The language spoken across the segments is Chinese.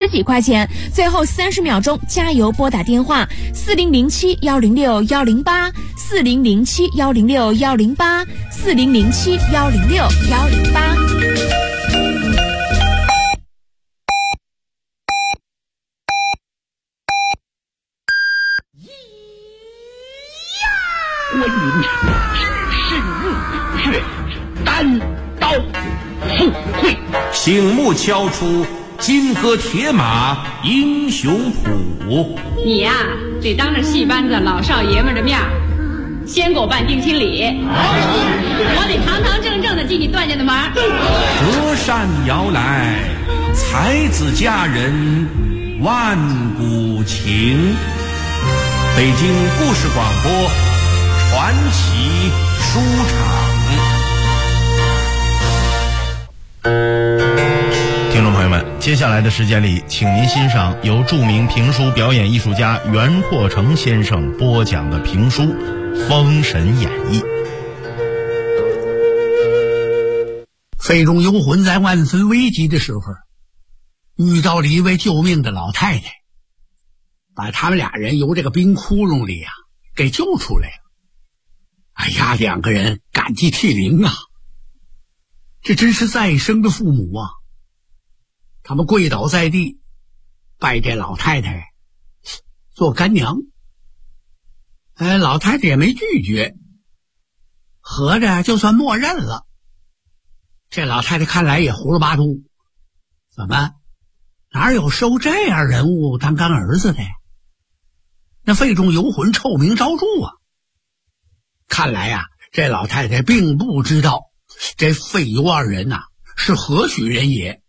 几块钱。最后30秒钟，加油拨打电话4007-106-108，4007-106-108，4007-106-108。 观音只是入却单刀赴会， 醒目敲出金戈铁马英雄谱。 你呀，得当着戏班子老少爷们的面先给我办定亲礼，我得堂堂正正的进你段家的门。 折扇摇来，才子佳人万古情。北京故事广播传奇书场。 听众朋友们，接下来的时间里，请您欣赏由著名评书表演艺术家袁阔成先生播讲的评书《封神演义》。 费仲游魂在万分危急的时候，遇到了一位救命的老太太，把他们俩人由这个冰窟窿里给救出来了。哎呀，两个人感激涕零啊！这真是再生的父母啊！他们跪倒在地，拜这老太太做干娘。老太太也没拒绝，合着就算默认了。这老太太看来也胡了八嘟，怎么哪有收这样人物当干儿子的呀？那费仲游魂臭名昭著啊！看来这老太太并不知道这费游二人是何许人也。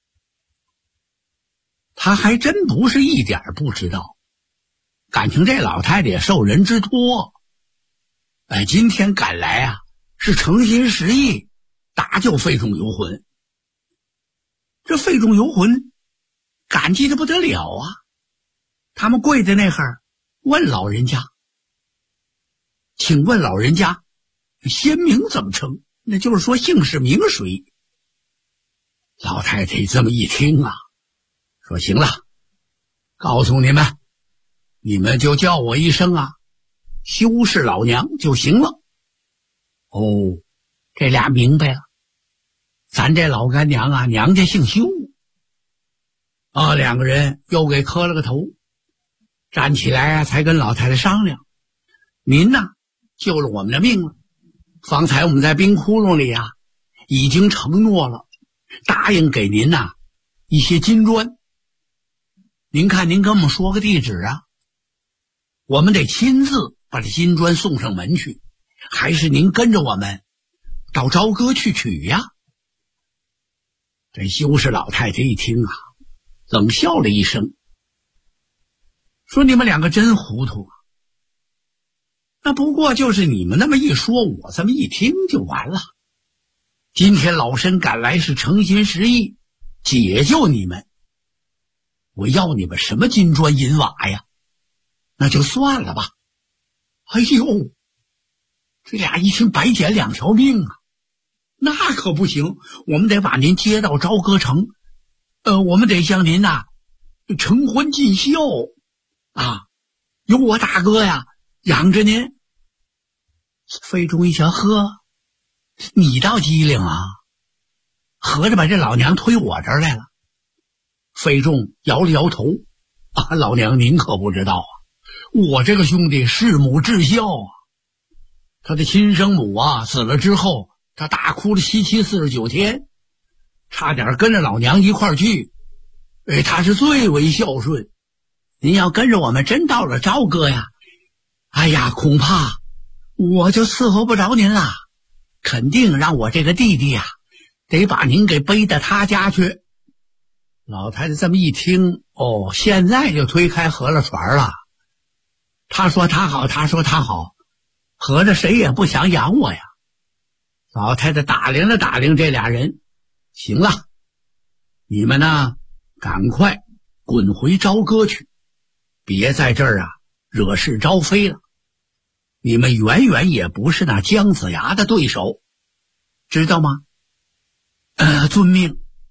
他还真不是一点不知道，感情这老太太也受人之托，今天赶来是诚心实意搭救费仲游魂。这费仲游魂感激的不得了啊！他们跪在那儿问老人家，请问老人家先名怎么称？那就是说姓氏名谁？老太太这么一听说行了，告诉你们，你们就叫我一声修氏老娘就行了。哦，这俩明白了，咱这老干娘娘家姓修两个人又给磕了个头，站起来才跟老太太商量，您救了我们的命了。方才我们在冰窟窿里已经承诺了，答应给您一些金砖。您看您跟我们说个地址我们得亲自把这金砖送上门去，还是您跟着我们到朝歌去取呀？这修氏老太太一听冷笑了一声，说你们两个真糊涂那不过就是你们那么一说，我这么一听就完了。今天老身赶来是诚心实意解救你们，我要你们什么金砖银瓦呀？那就算了吧。哎呦，这俩一听白捡2条命那可不行，我们得把您接到朝歌城，我们得向您成婚尽孝有我大哥养着您。费仲一瞧，呵，你倒机灵合着把这老娘推我这儿来了。费仲摇了摇头，老娘您可不知道我这个兄弟弑母至孝他的亲生母死了之后，他大哭了7七49天，差点跟着老娘一块儿去，他是最为孝顺。您要跟着我们真到了朝歌哎呀，恐怕我就伺候不着您了，肯定让我这个弟弟得把您给背到他家去。老太太这么一听，现在就推开河了船了。他说他好，他说他好，合着谁也不想养我呀。老太太打量了打量这俩人，行了，你们赶快滚回朝歌去，别在这儿惹是招非了。你们远远也不是那姜子牙的对手，知道吗？遵命。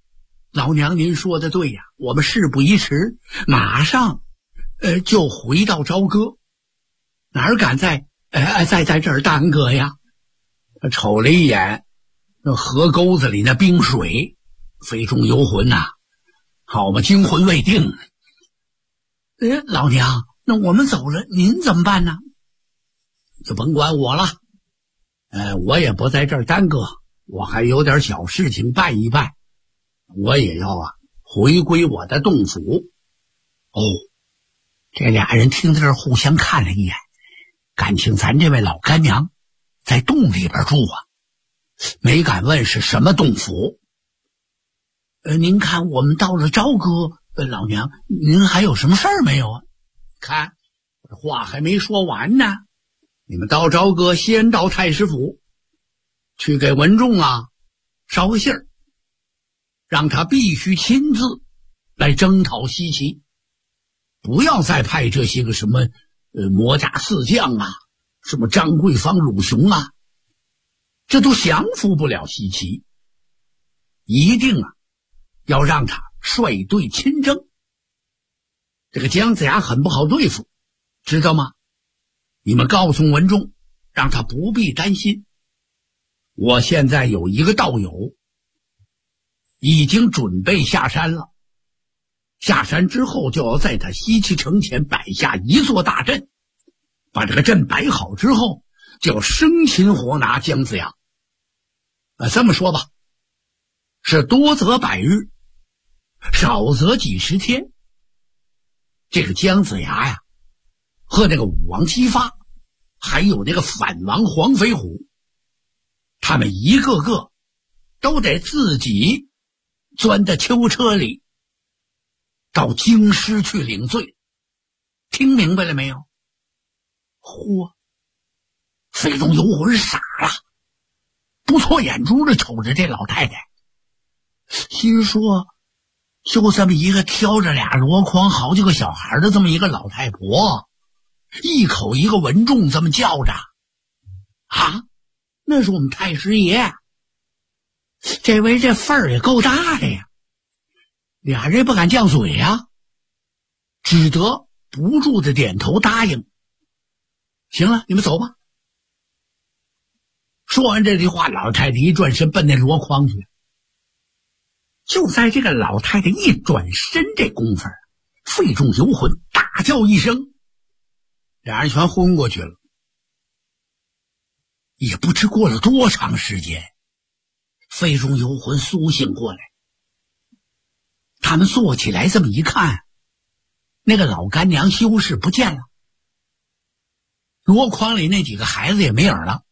老娘您说的对呀，我们事不宜迟，马上就回到朝歌，哪儿敢在这儿耽搁呀？他瞅了一眼那河沟子里那冰水，非中游魂呐，好嘛，惊魂未定。老娘，那我们走了，您怎么办呢？就甭管我了，我也不在这儿耽搁，我还有点小事情办一办，我也要回归我的洞府。这俩人听到这儿互相看了一眼，感情咱这位老干娘在洞里边住没敢问是什么洞府。您看我们到了朝歌，老娘您还有什么事儿没有看话还没说完呢，你们到朝歌先到太师府去给文仲捎个信儿，让他必须亲自来征讨西岐，不要再派这些个什么魔家四将什么张桂芳、鲁雄这都降服不了西岐，一定要让他率队亲征。这个姜子牙很不好对付，知道吗？你们告诉文仲，让他不必担心。我现在有一个道友已经准备下山了，下山之后就要在他西岐城前摆下一座大阵，把这个阵摆好之后，就要生擒活拿姜子牙。这么说吧，是多则百日，少则几十天。这个姜子牙和那个武王姬发，还有那个反王黄飞虎，他们一个个都得自己钻到囚车里，到京师去领罪。听明白了没有？嚯！费中游魂傻了，不错眼珠子瞅着这老太太，心说就这么一个挑着俩箩筐好几个小孩的这么一个老太婆，一口一个文仲这么叫着那是我们太师爷，这位这份儿也够大的呀。俩人不敢犟嘴只得不住的点头答应。行了，你们走吧。说完这句话，老太太一转身奔那箩筐去。就在这个老太太一转身这功夫，费中游魂大叫一声，俩人全昏过去了。也不知过了多长时间，费中游魂苏醒过来。他们坐起来这么一看，那个老干娘修士不见了，箩筐里那几个孩子也没影了。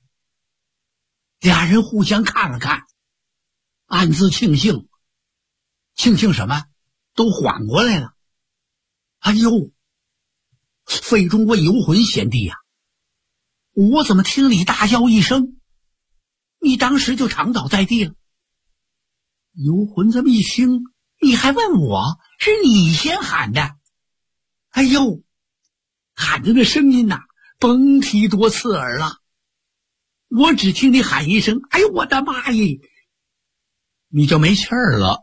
俩人互相看了看，暗自庆幸。庆幸什么？都缓过来了。哎呦，费中问游魂贤弟我怎么听你大叫一声，你当时就躺倒在地了？游魂这么一听，你还问我？是你先喊的。哎呦，喊的那声音甭提多刺耳了。我只听你喊一声，哎呦我的妈耶，你就没气儿了。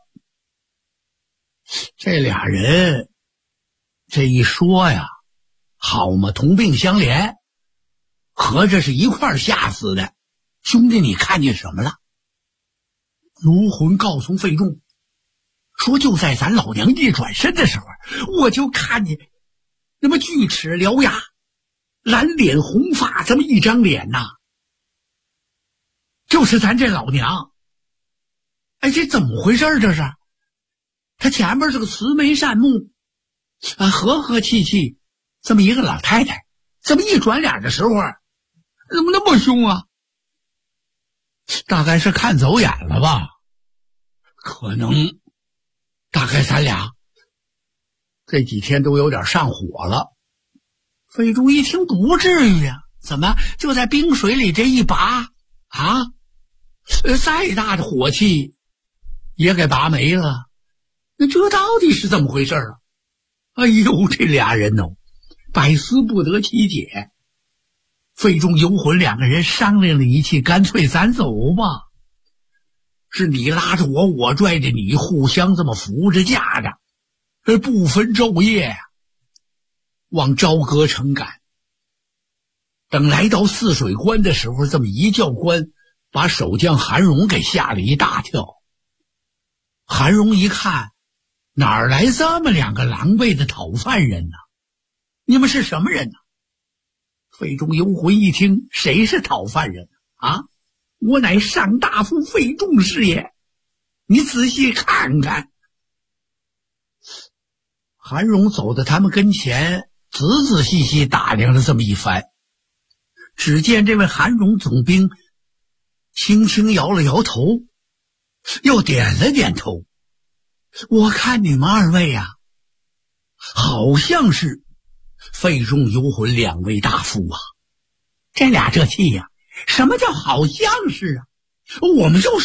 这俩人这一说好嘛，同病相怜，合着是一块儿吓死的。兄弟，你看见什么了？游魂告诉费仲说，就在咱老娘一转身的时候，我就看见那么锯齿獠牙、蓝脸红发这么一张脸就是咱这老娘。这怎么回事这是？他前面是个慈眉善目和和气气这么一个老太太，这么一转脸的时候怎么那么凶大概是看走眼了吧，可能大概咱俩这几天都有点上火了。费中一听不至于怎么就在冰水里这一拔再大的火气也给拔没了。那这到底是怎么回事哎呦，这俩人百思不得其解。费中游魂两个人商量了一气，干脆咱走吧。 是你拉着我，我拽着你，互相这么扶着架着，不分昼夜呀，往朝歌城赶。等来到泗水关的时候，这么一教官把守将韩荣给吓了一大跳。韩荣一看，哪儿来这么两个狼狈的讨饭人呢？你们是什么人呢？费仲游魂一听，谁是讨饭人啊？我乃上大夫费仲是也，你仔细看看。韩荣走到他们跟前，仔仔细细打量了这么一番，只见这位韩荣总兵轻轻摇了摇头，又点了点头。我看你们二位啊，好像是费仲游魂两位大夫啊。这俩这气呀，什么叫好像是啊？我们就是。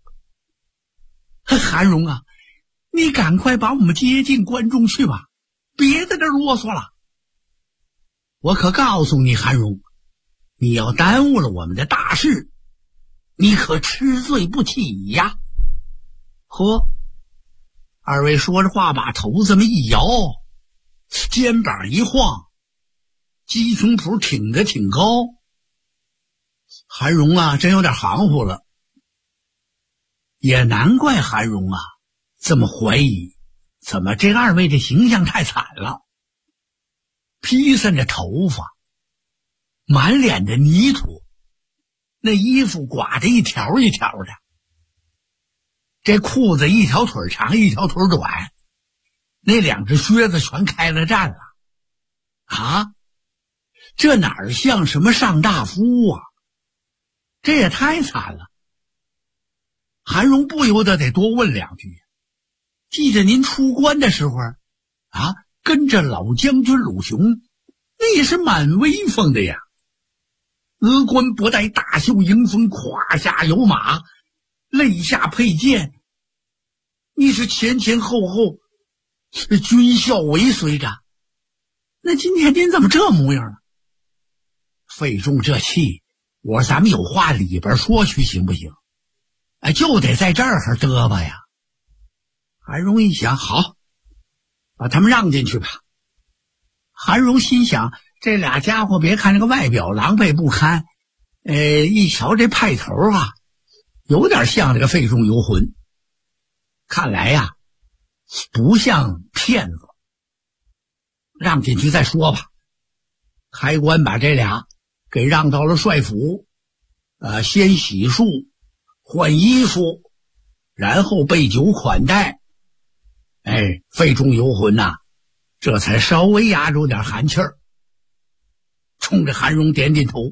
韩荣啊，你赶快把我们接进关中去吧，别在这啰嗦了。我可告诉你，韩荣，你要耽误了我们的大事，你可吃罪不起呀。呵，二位说着话，把头这么一摇，肩膀一晃，鸡胸脯挺得挺高。韩荣啊，真有点含糊了。也难怪韩荣啊这么怀疑，怎么这二位的形象太惨了，披散着头发，满脸的泥土，那衣服刮得一条一条的，这裤子一条腿长一条腿短，那两只靴子全开了战了啊！这哪儿像什么上大夫啊？这也太惨了。韩荣不由得得多问两句，记着您出关的时候啊，跟着老将军鲁雄，那也是蛮威风的呀。额冠不带，大袖迎风，胯下有马，肋下佩剑，你是前前后后军校尾随着。那今天您怎么这模样啊？费仲这气，我说咱们有话里边说去行不行？就得在这儿嘚吧呀。韩荣一想，好，把他们让进去吧。韩荣心想，这俩家伙别看这个外表狼狈不堪，一瞧这派头啊，有点像这个费仲游魂，看来呀，不像骗子。让进去再说吧。开官把这俩给让到了帅府，先洗漱换衣服，然后备酒款待。费仲游魂呐，这才稍微压住点寒气儿，冲着韩荣点点头。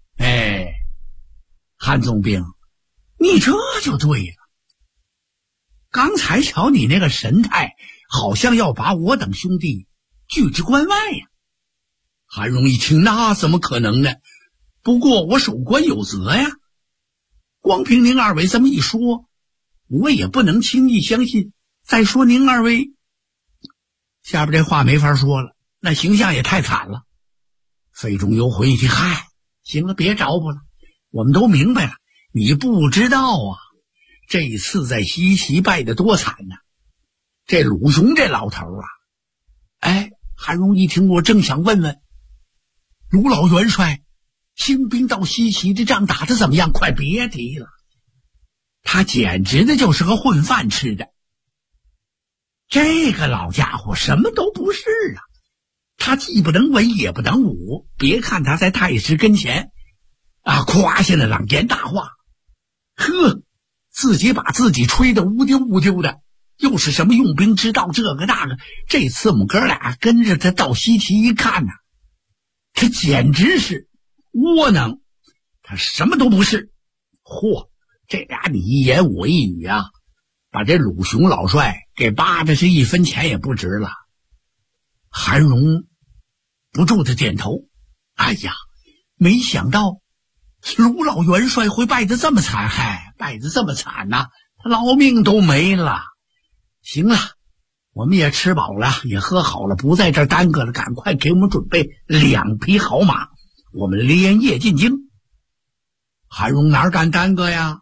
韩总兵，你这就对了。刚才瞧你那个神态，好像要把我等兄弟拒之关外呀。韩荣一听，那怎么可能呢？不过我守关有责呀。光凭您二位这么一说，我也不能轻易相信。再说您二位，下边这话没法说了，那形象也太惨了。费仲游魂一听，嗨，行了，别找补了，我们都明白了。你不知道啊，这一次在西岐败得多惨呢。这鲁雄这老头啊，韩荣一听，我正想问问鲁老元帅，兴兵到西岐这仗打得怎么样？快别提了，他简直的就是个混饭吃的。这个老家伙什么都不是啊，他既不能文也不能武。别看他在太师跟前夸下了朗言大话，自己把自己吹得乌丢乌丢的，又是什么用兵之道这个那个。这次我们哥俩跟着他到西岐一看他简直是窝囊，他什么都不是。这俩你一言我一语啊，把这鲁雄老帅给扒的是一分钱也不值了。韩荣不住的点头，没想到鲁老元帅会败得这么惨，败得这么惨呐，他老命都没了。行了，我们也吃饱了，也喝好了，不在这儿耽搁了，赶快给我们准备2匹好马，我们连夜进京。韩荣哪敢耽搁呀？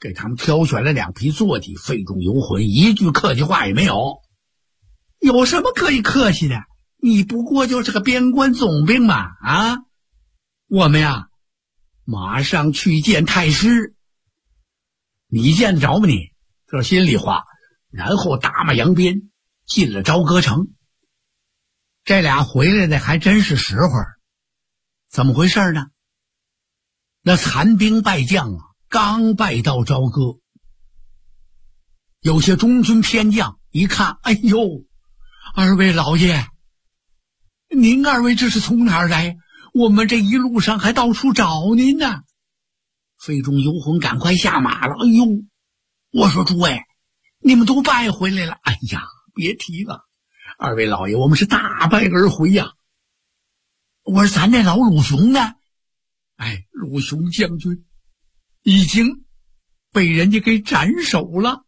给他们挑选了2匹坐骑，费中游魂一句客气话也没有。有什么可以客气的？你不过就是个边关总兵嘛，啊！我们呀，马上去见太师。你见得着吗你？这是心里话。然后打马扬鞭进了朝歌城。这俩回来的还真是实惠。怎么回事呢？那残兵败将啊，刚拜到朝歌，有些中军偏将一看，哎呦，二位老爷，您二位这是从哪儿来？我们这一路上还到处找您呢。费中游魂赶快下马了。哎呦，我说诸位，你们都败回来了。哎呀，别提了，二位老爷，我们是大败而回呀。我说咱这老鲁雄呢？哎，鲁雄将军已经被人家给斩首了。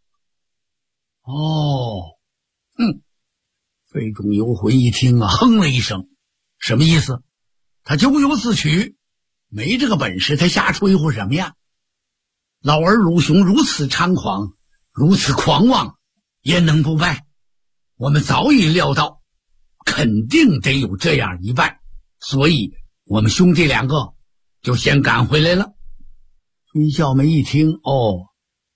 哦，费中游魂一听啊，哼了一声，什么意思？他咎由自取，没这个本事，他瞎吹呼什么呀？老儿鲁雄如此猖狂，如此狂妄，焉能不败？我们早已料到，肯定得有这样一败，所以我们兄弟2个就先赶回来了。军校们一听，哦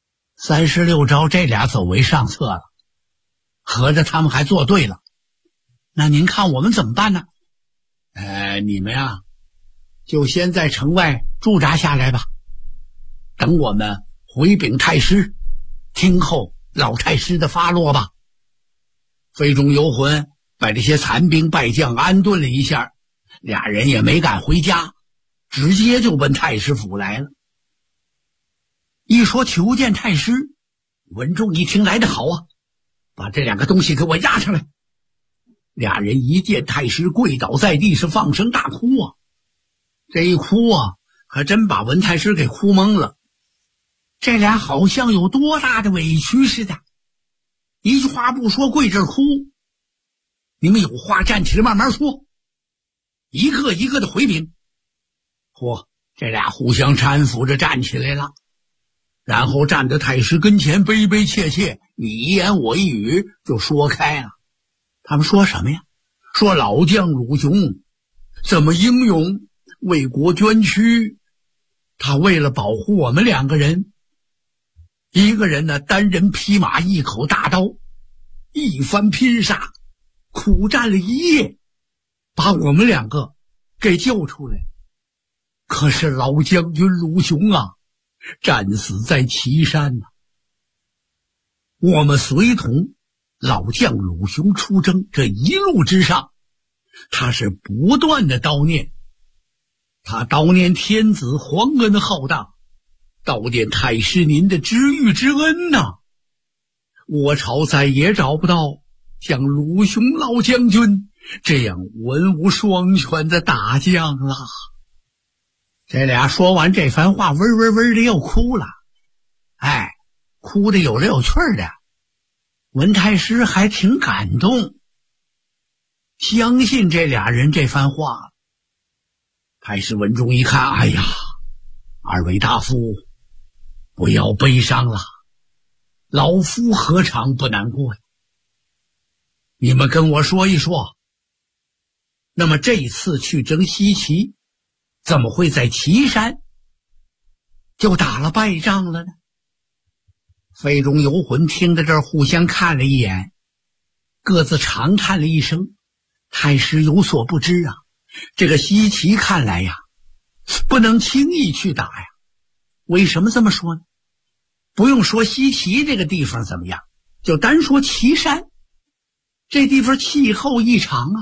，36招这俩走为上策了，合着他们还做对了。那您看我们怎么办呢？你们啊，就先在城外驻扎下来吧，等我们回禀太师，听候老太师的发落吧。费中游魂把这些残兵败将安顿了一下，俩人也没敢回家，直接就奔太师府来了。一说求见太师，文仲一听来得好啊，把这2个东西给我押上来。俩人一见太师，跪倒在地，是放声大哭啊。这一哭啊，可真把文太师给哭懵了。这俩好像有多大的委屈似的，一句话不说，跪这儿哭。你们有话站起来慢慢说，一个一个的回禀。嚯，这俩互相搀扶着站起来了，然后站在太师跟前，悲悲切切，你一言我一语就说开了。他们说什么呀？说老将鲁雄怎么英勇，为国捐躯，他为了保护我们2个人，一个人呢单人匹马，一口大刀，一番拼杀，苦战了一夜，把我们2个给救出来。可是老将军鲁雄啊，战死在岐山呐。我们随同老将鲁雄出征，这一路之上，他是不断的叨念，他叨念天子皇恩浩荡，悼念太师您的知遇之恩呐。我朝再也找不到像鲁雄老将军这样文武双全的大将了。这俩说完这番话，嗡嗡嗡的又哭了。哎，哭的有来有趣的。文太师还挺感动，相信这俩人这番话。太师文中一看，哎呀，二位大夫不要悲伤了，老夫何尝不难过呀？你们跟我说一说，那么这次去征西岐，怎么会在岐山就打了败仗了呢？费中游魂听到这儿，互相看了一眼，各自长叹了一声。太师有所不知啊，这个西岐看来呀，不能轻易去打呀。为什么这么说呢？不用说西岐这个地方怎么样，就单说岐山，这地方气候异常啊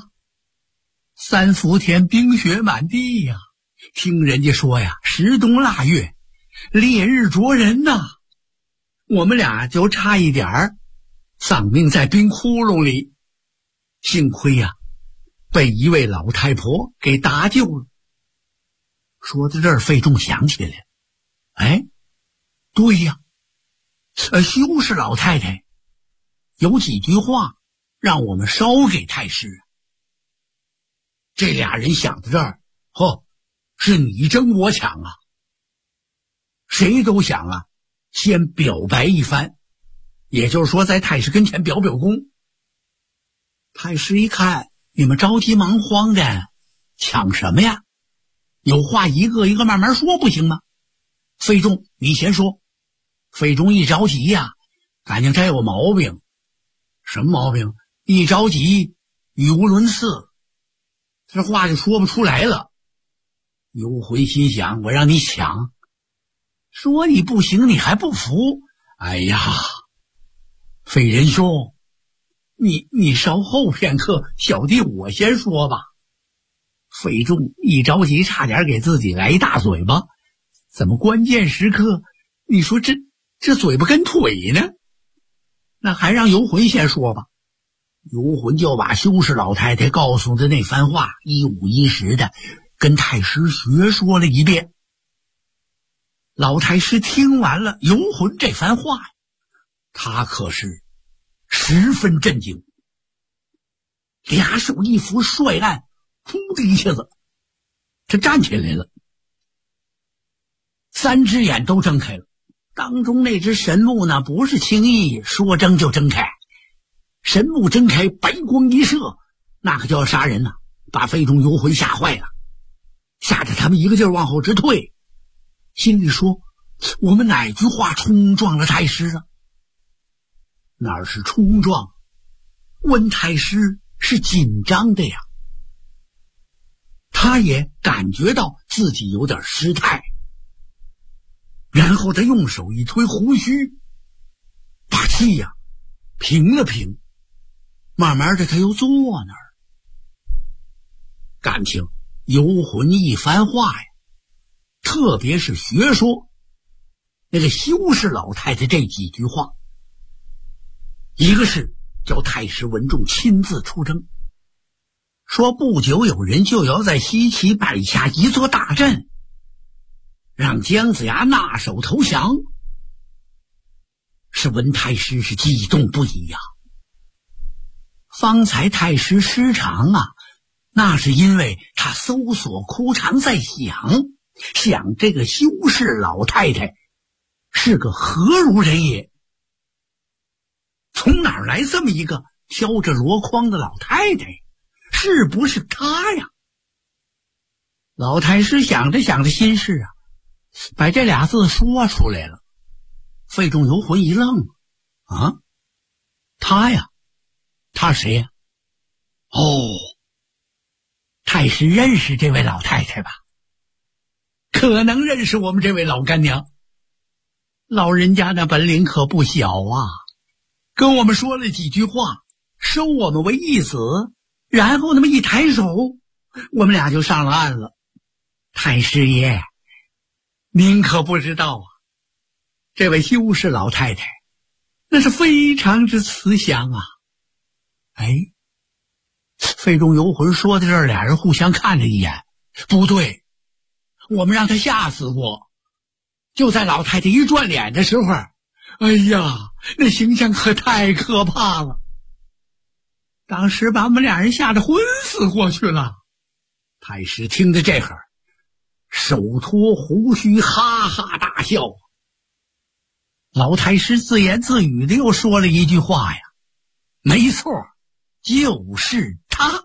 ，3伏天冰雪满地呀，听人家说呀，十冬腊月烈日灼人呐。我们俩就差一点儿丧命在冰窟窿里，幸亏呀，被一位老太婆给搭救了。说到这儿，费仲想起来，哎，对呀，修氏老太太有几句话让我们捎给太师。这俩人想到这儿，是你争我抢啊，谁都想啊先表白一番，也就是说在太师跟前表表功。太师一看你们着急忙慌的，抢什么呀？有话一个一个慢慢说不行吗？费仲，你先说。费仲一着急呀，感情这有毛病。什么毛病？一着急语无伦次，这话就说不出来了。游魂心想，我让你抢，说你不行你还不服。哎呀，费仁兄，你稍后片刻，小弟我先说吧。费仲一着急差点给自己来一大嘴巴，怎么关键时刻你说这嘴巴跟腿呢？那还让游魂先说吧。游魂就把修士老太太告诉的那番话一五一十的跟太师学说了一遍。老太师听完了游魂这番话，他可是十分震惊，俩手一扶帅案，扑的一下子他站起来了，三只眼都睁开了。当中那只神目呢，不是轻易说睁就睁开，神目睁开，白光一射，那可就要杀人了，把费仲游魂吓坏了，吓得他们一个劲儿往后直退，心里说我们哪句话冲撞了太师啊？哪是冲撞，温太师是紧张的呀。他也感觉到自己有点失态，然后他用手一推胡须，把气呀平了平，慢慢的他又坐那儿。感情游魂一番话呀，特别是学说那个修士老太太这几句话，一个是叫太师文仲亲自出征，说不久有人就要在西岐摆下一座大阵，让姜子牙纳手投降，是文太师是激动不已呀。方才太师失常啊，那是因为他搜索枯肠在想这个修士老太太是个何如人也，从哪儿来这么一个挑着箩筐的老太太，是不是她呀？老太师想着想着心事啊，把这俩字说出来了。费仲游魂一愣，啊，他呀，他谁呀？哦，太师认识这位老太太吧？可能认识我们这位老干娘。老人家那本领可不小啊，跟我们说了几句话，收我们为义子，然后那么一抬手，我们俩就上了岸了。太师爷，您可不知道啊，这位修士老太太那是非常之慈祥啊。哎，费仲游魂说到这儿，俩人互相看了一眼，不对，我们让他吓死过。就在老太太一转脸的时候，哎呀，那形象可太可怕了，当时把我们俩人吓得昏死过去了。太师听着这会儿，手托胡须，哈哈大笑。老太师自言自语的又说了一句话呀，没错，就是他。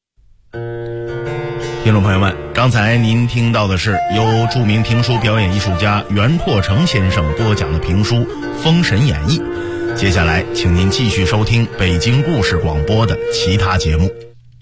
听众朋友们，刚才您听到的是由著名评书表演艺术家袁拓成先生播讲的评书《封神演义》。接下来请您继续收听北京故事广播的其他节目。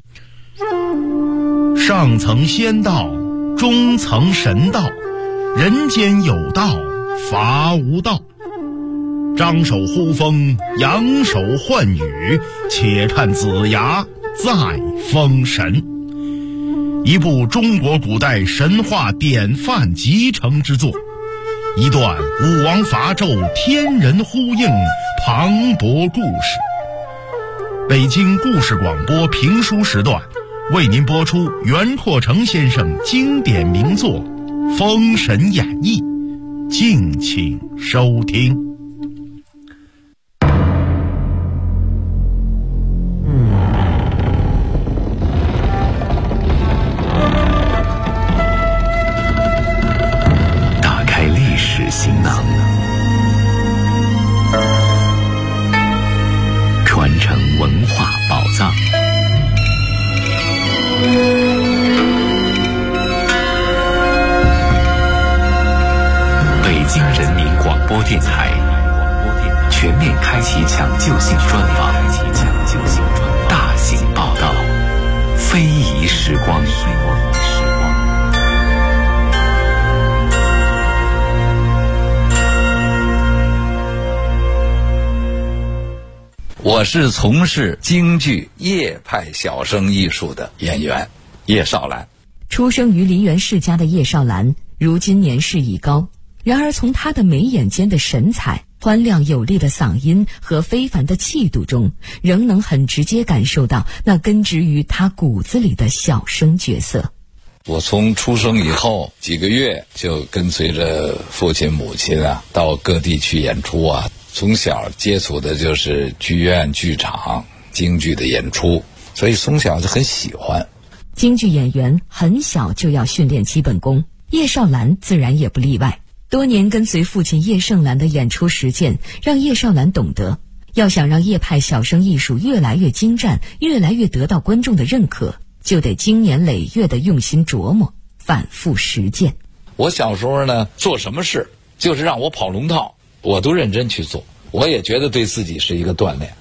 上层仙道，中层神道，人间有道，伐无道。张手呼风，扬手唤雨，且看子牙再封神。一部中国古代神话典范集成之作，一段武王伐纣天人呼应磅礴故事。北京故事广播评书时段为您播出袁拓成先生经典名作《封神演义》，敬请收听。 行囊， 电台全面开启抢救性专访，大型报道，非遗时光。 我是从事京剧叶派小生艺术的演员叶绍兰。 出生于梨园世家的叶绍兰，如今年事已高，然而从她的眉眼间的神采、欢亮有力的嗓音和非凡的气度中，仍能很直接感受到那根植于她骨子里的小生角色。 我从出生以后几个月就跟随着父亲母亲到各地去演出从小接触的就是剧院剧场京剧的演出，所以从小就很喜欢。 京剧演员很小就要训练基本功，叶绍兰自然也不例外。多年跟随父亲叶盛兰的演出实践，让叶绍兰懂得，要想让叶派小生艺术越来越精湛，越来越得到观众的认可，就得经年累月的用心琢磨，反复实践。 我小时候呢，做什么事就是让我跑龙套，我都认真去做，我也觉得对自己是一个锻炼。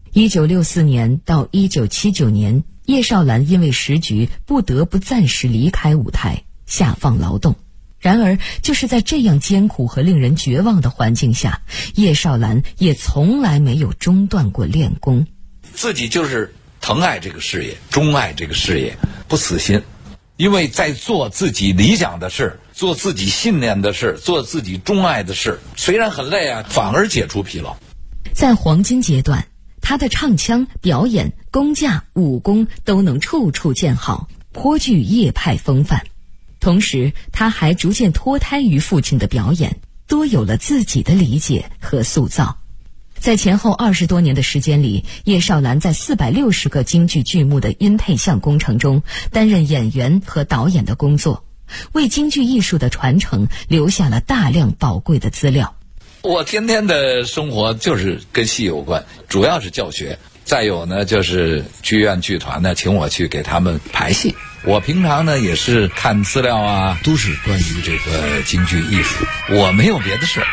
1964年到1979年，叶绍兰因为时局不得不暂时离开舞台，下放劳动。然而就是在这样艰苦和令人绝望的环境下，叶绍兰也从来没有中断过练功。 自己就是疼爱这个事业，钟爱这个事业，不死心。因为在做自己理想的事，做自己信念的事，做自己钟爱的事，虽然很累反而解除疲劳。 在黄金阶段，他的唱腔、表演、功架、武功都能处处见好，颇具叶派风范。同时他还逐渐脱胎于父亲的表演，多有了自己的理解和塑造。在前后20多年的时间里，叶绍兰在460个京剧剧目的音配像工程中担任演员和导演的工作，为京剧艺术的传承留下了大量宝贵的资料。 我天天的生活就是跟戏有关，主要是教学，再有呢就是剧院剧团呢请我去给他们排戏。我平常呢也是看资料都是关于这个京剧艺术，我没有别的事。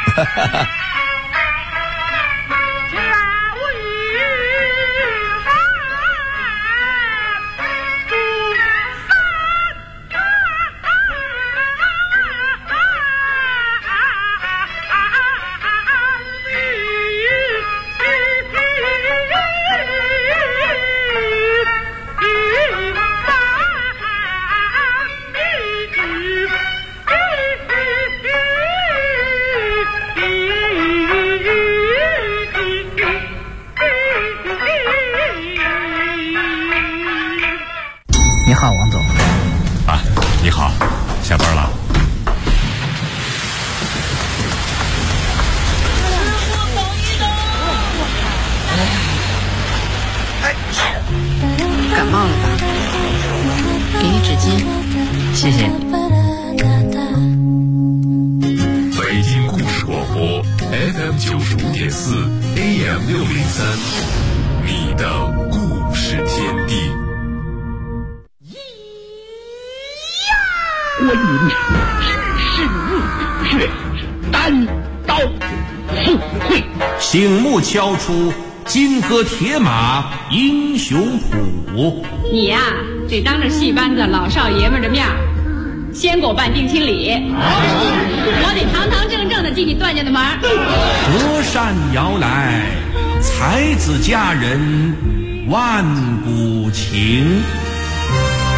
你好，王总。 你好，下班了。 感冒了吧？给你纸巾。谢谢你。 北京故事广播 FM 95.4 AM 603，你的故事天地。 关云知是日月，单刀赴会， 醒目敲出金戈铁马英雄谱。 你呀，得当着戏班子老少爷们的面先给我办定亲礼，我得堂堂正正的进你段家的门。 隔山遥来，才子佳人万古情。